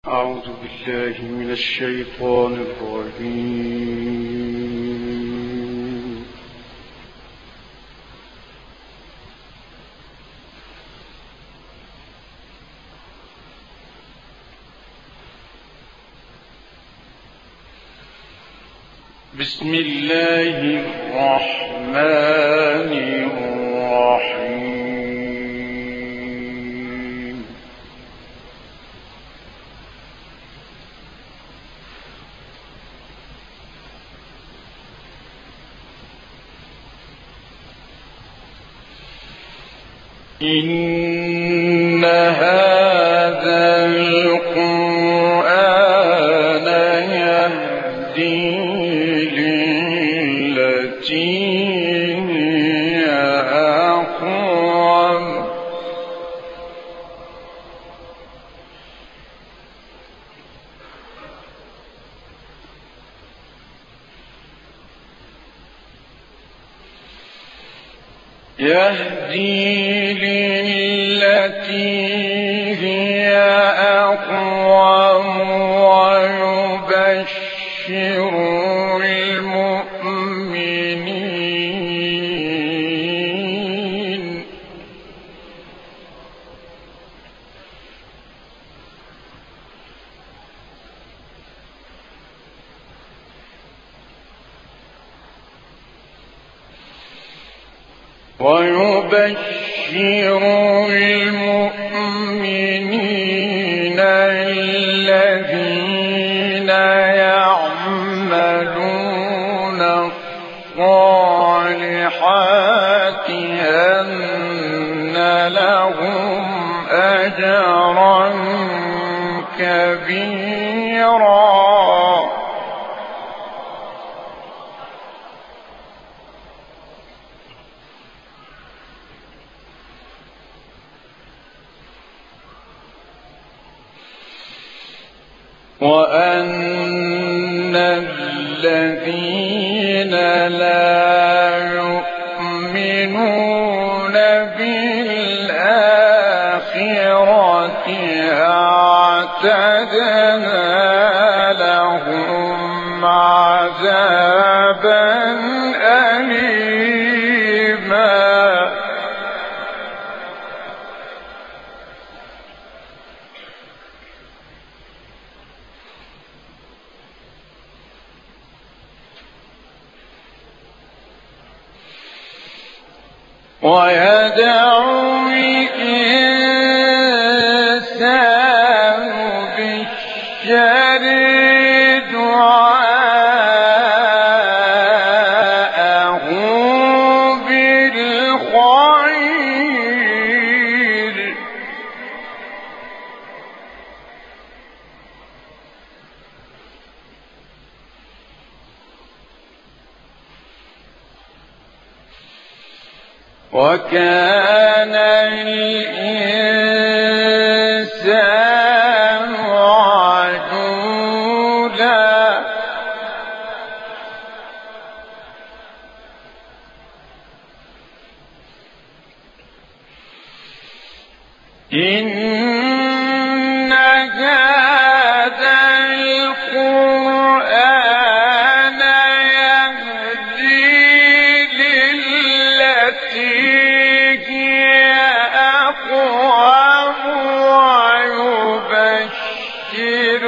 أعوذ بالله من الشيطان الرجيم. بسم الله الرحمن الرحيم. إن هذا القرآن يهدي للتي هي أقوم ويبشر المؤمنين الذين يعملون الصالحات أن لهم أجرا كبيرا. وأن الذين لا يؤمنون بالآخرة أعتدنا لهم عذابا أليما. ويدعو الإنسان بالشر دعاءه بالخير. وكان الإنسان عجولا. إن هذا القرآن يهدي للتي هي أقوم ويبشر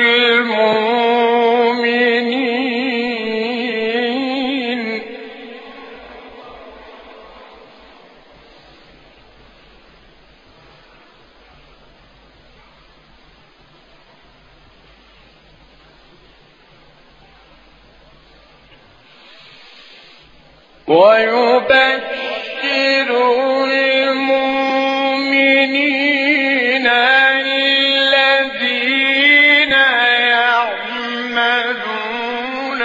المؤمنين الذين يعملون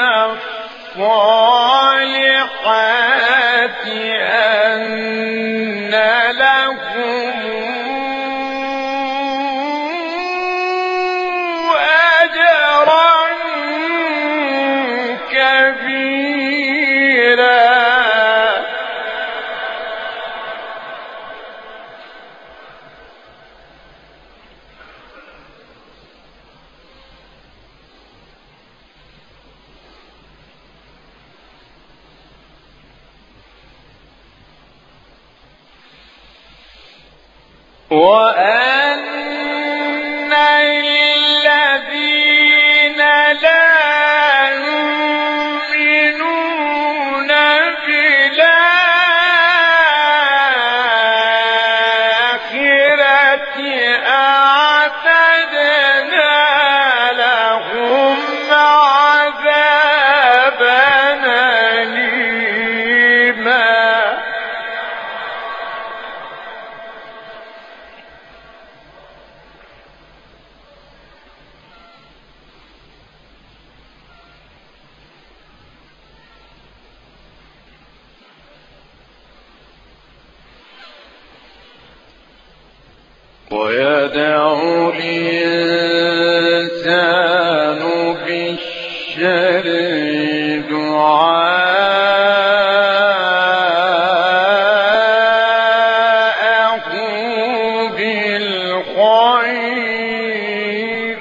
الصالحات أن لهم أجرا كبيرا. وأن الذين لا يؤمنون بالآخرة أعتدنا لهم عذابا أليما. ويدعو الإنسان بالشر دعاءه بالخير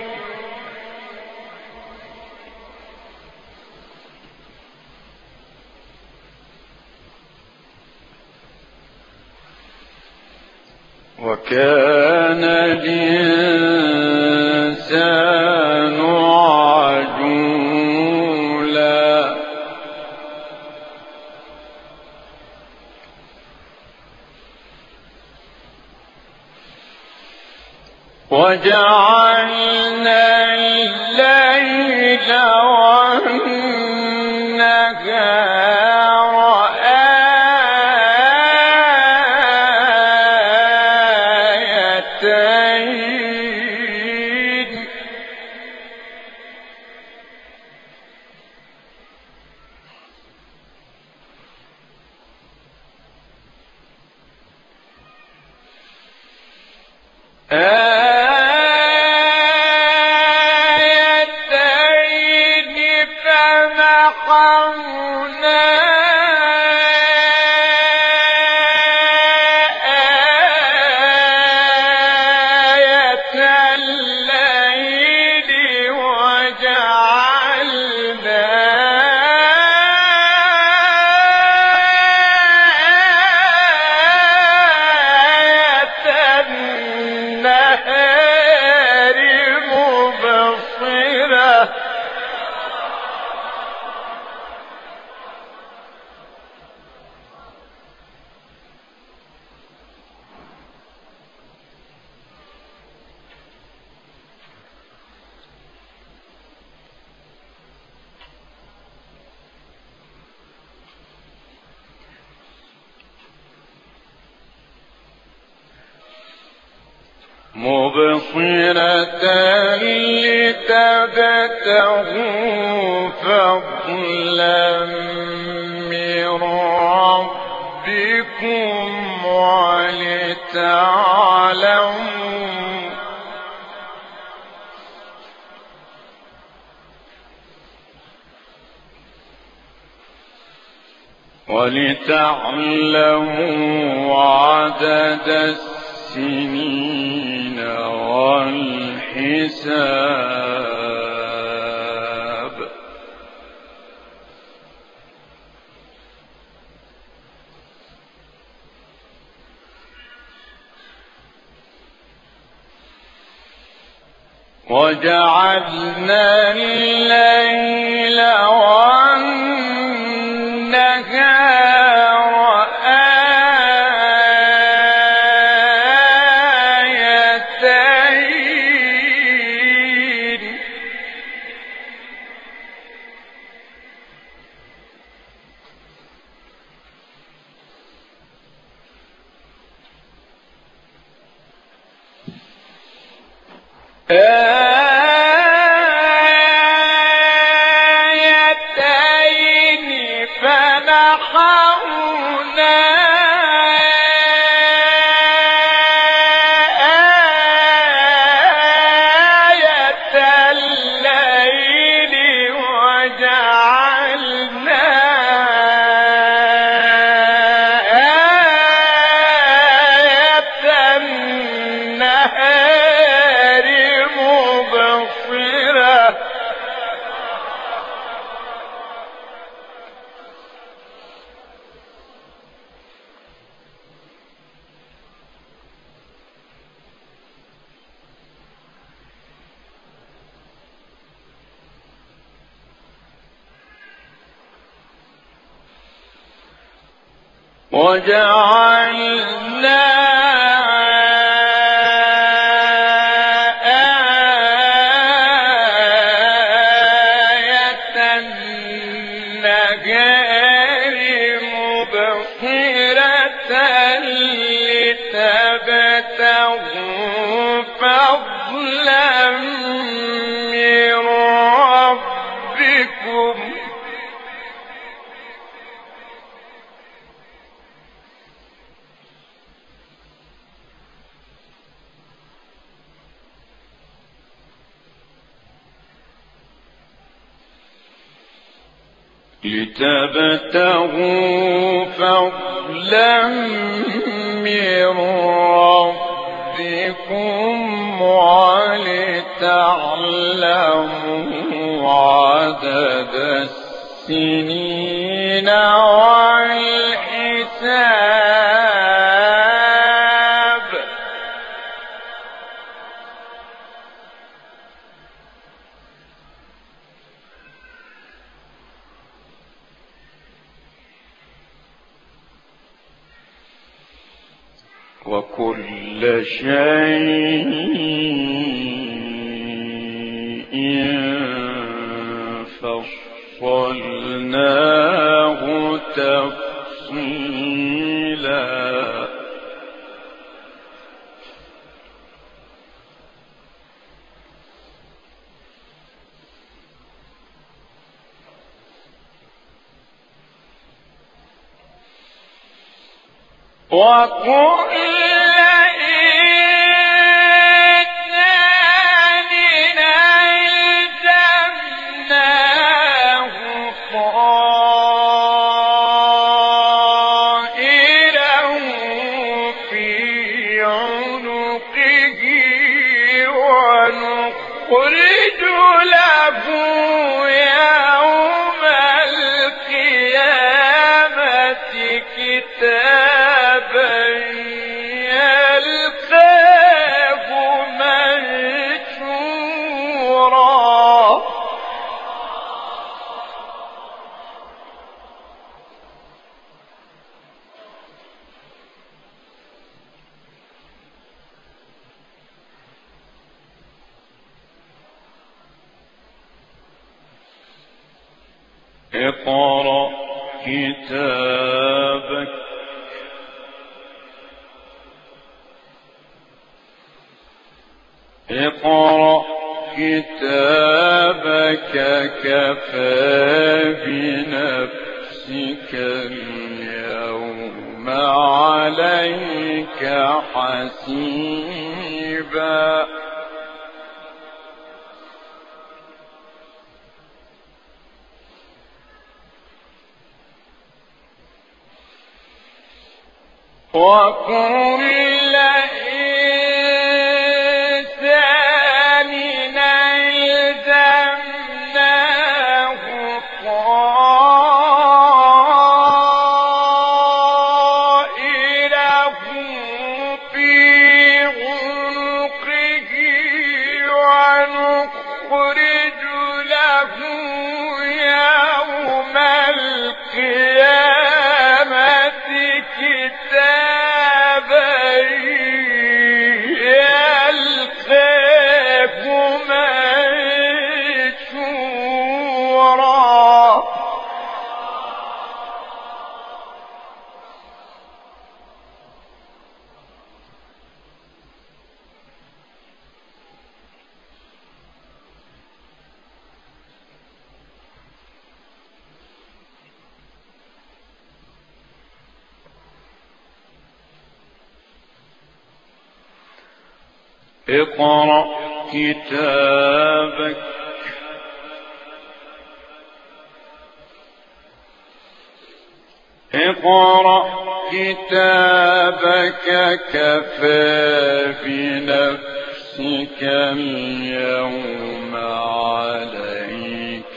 وكان الإنسان عجولا. وجعلنا الليل والنهار آيتين فمحونا آية الليل وجعلنا آية النهار مبصرة لتبتغوا فضلا من ربكم ولتعلموا عدد السنين والحساب وجعلنا الليل والنهار آيتين فنحونا آية الليل وجعلنا آية النهار مبصرة وجعلنا آية النهار مبصرة لتبتغوا فضلا من ربكم ولتعلموا عدد السنين والحساب وكل شيء فصلناه تفصيلا وكل اقرأ كتابك كفى بنفسك اليوم عليك حسيبا وكل إنسان ألزمناه طائره في عنقه ونخرج له يوم القيامة كتابا يلقاه منشورا اقرأ كتابك كفى بنفسك اليوم عليك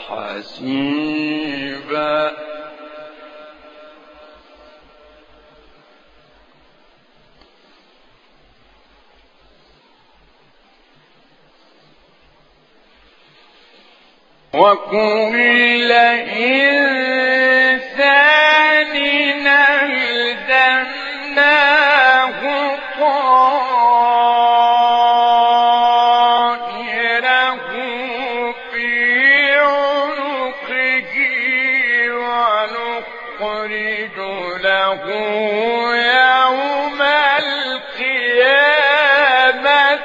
حسيبا وكل إنسان يوم القيامة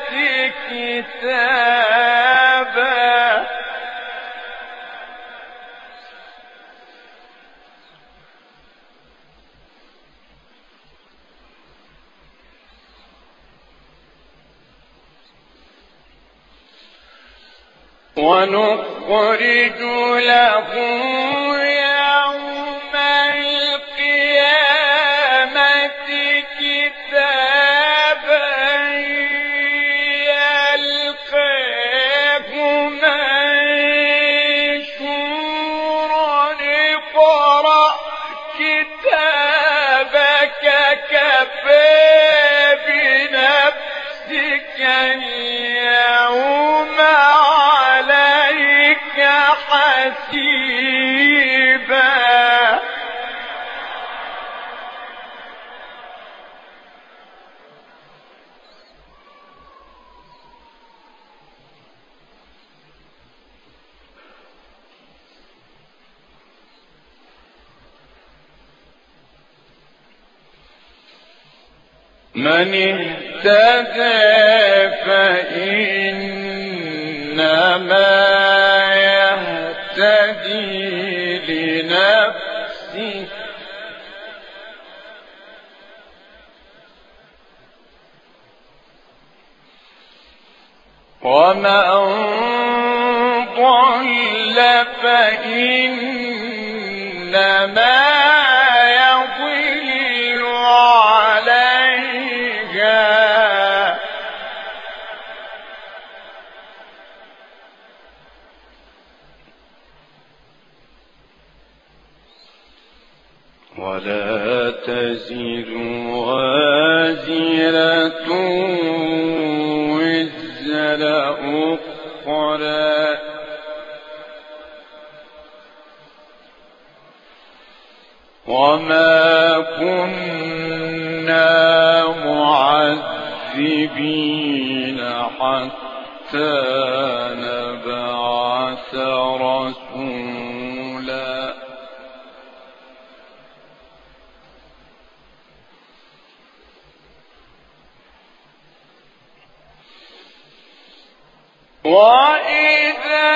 كتابا ونخرج له يوم القيامة كتابا يلقاه منشورا اقرأ كتابك كفى بنفسك اليوم عليك حسيبا من اهتدى فإنما يهتدي لنفسه ومن ضل فإنما يضل عليها ولا تزر وازرة وزر أخرى وما كنا معذبين حتى نبعث رسولا وإذا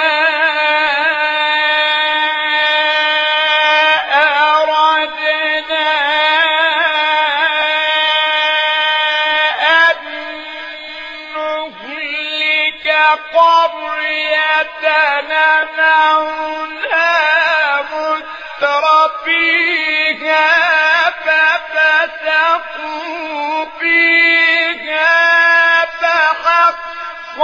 أردنا أن نهلك قرية أمرنا مترفيها ففسقوا فيها فحق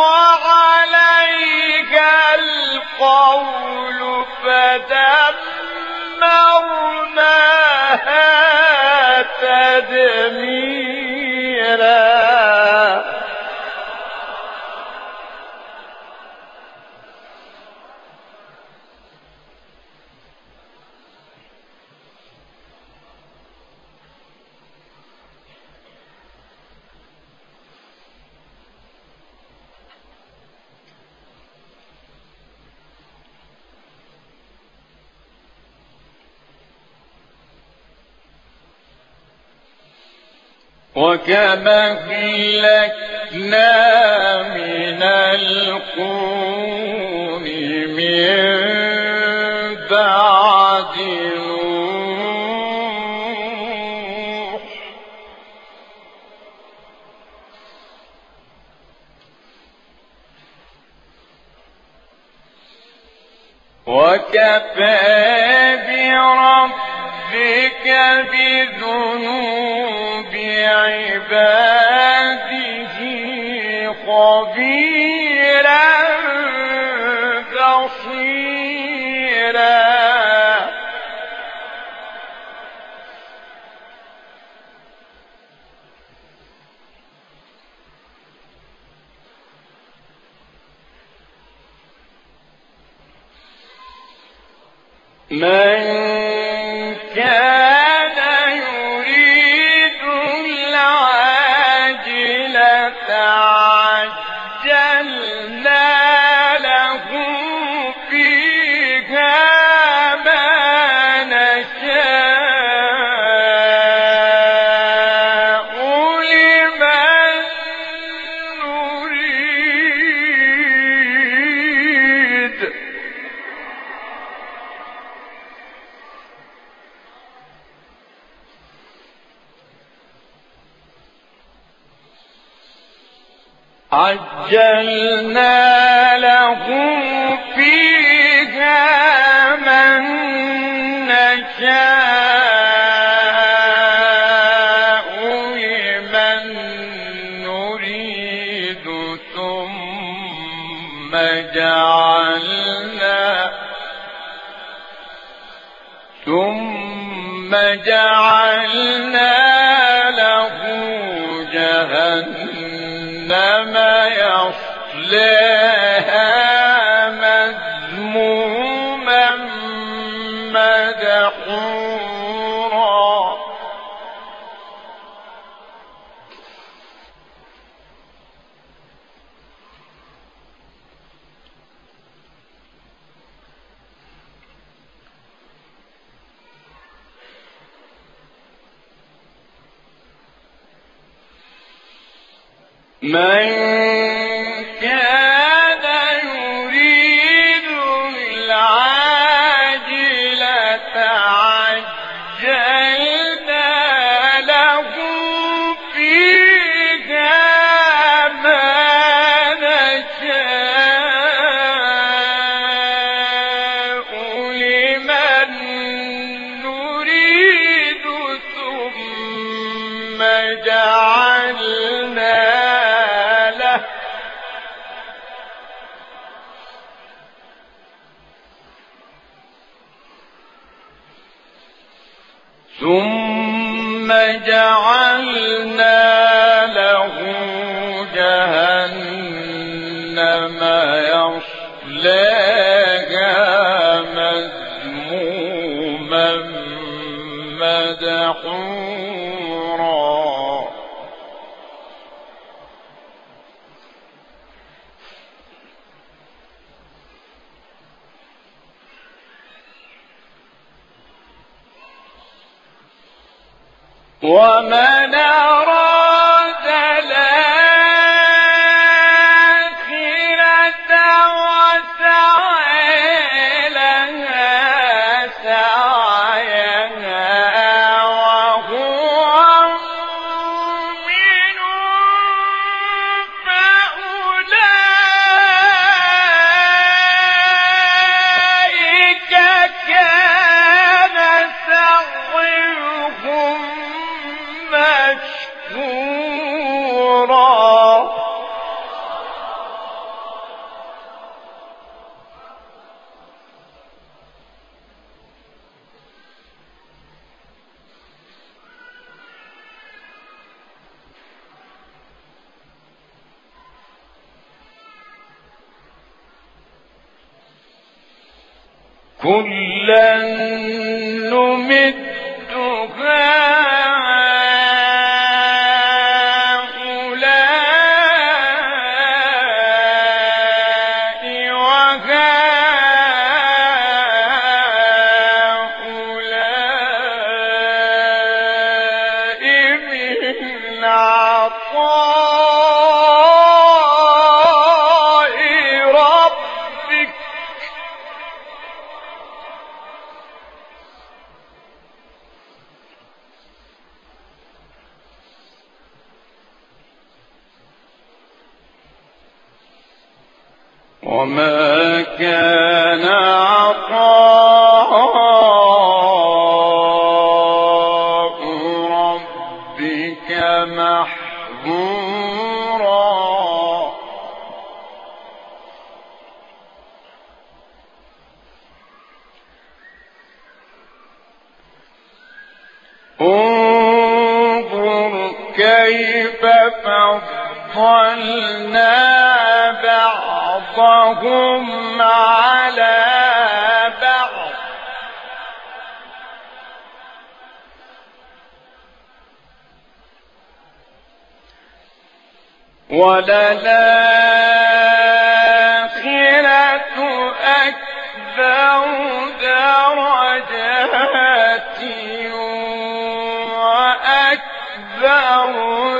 عليها القول فدمرناها تدميرا وكما أهلكنا من القرون من بعد نوح وكفى بربك بذنوب عباده خبيرا بصيرا من كان يريد العاجلة عجلنا له فيها ما نشاء عجلنا له فيها من نشاء لمن نريد ثم جعلنا له جهنم يصلاها مذموما مدحورا من كان يريد العاجلة عجلنا له فيها ما نشاء لمن نريد ثم جعلنا له جهنم يصلاها مذموما مدحورا ومن أراد الآخرة وسعى لها سعيها وهو مؤمن فأولئك كان سعيهم مشكورا كلا نمد وما كان عطاء ربك محظورا انظر كيف فضلنا بعضهم على بعض وللآخرة أكبر درجات وأكبر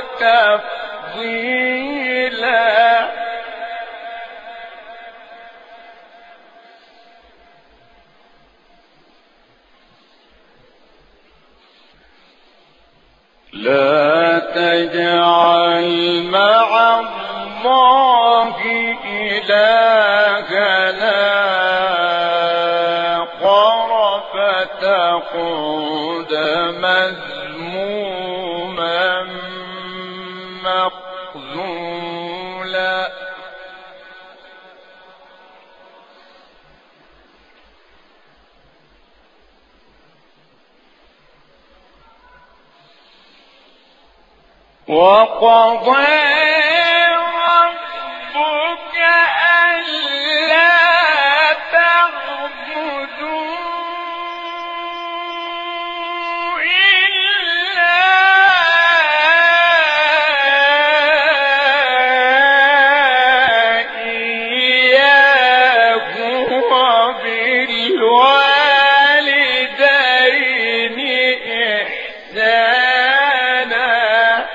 تفضيلا لا تجعل مع الله إلهنا آخر فتقعد مذموما مخذولا. وقضى ربك ألا تعبدوا إلا إياه وبالوالدين إحسانا.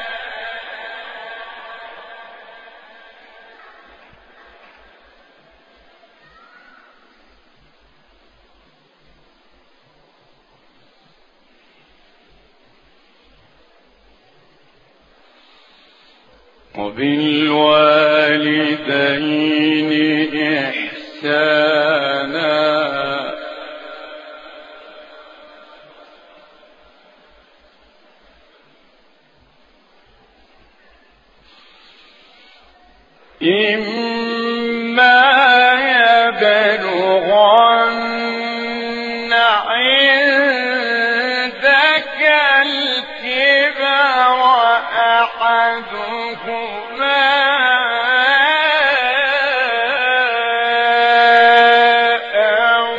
وبالوالدين إحسانا. إما يبلغن عندك الكبر أحدهما أو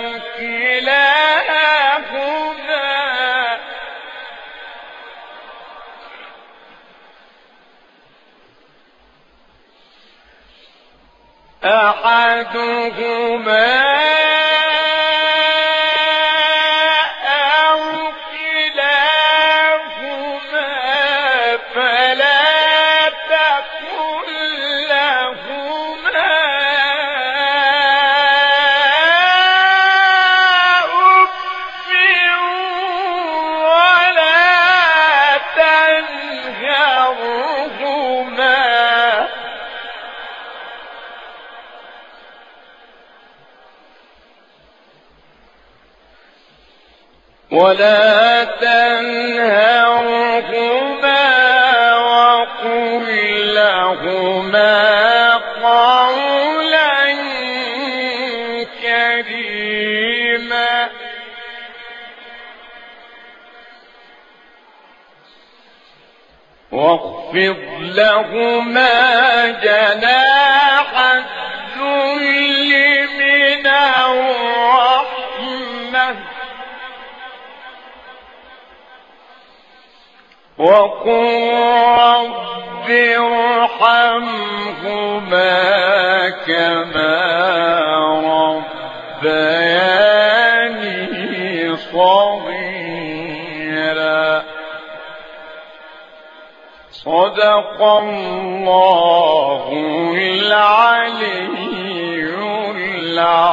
كلاهما أو كلاهما فلا تقل لهما أف ولا تنهرهما وقل لهما قولا كريما. واخفض لهما جناح الذل من الرحمة وقل رب ارحمهما كما ربياني صغيرا. صدق الله العلي العظيم.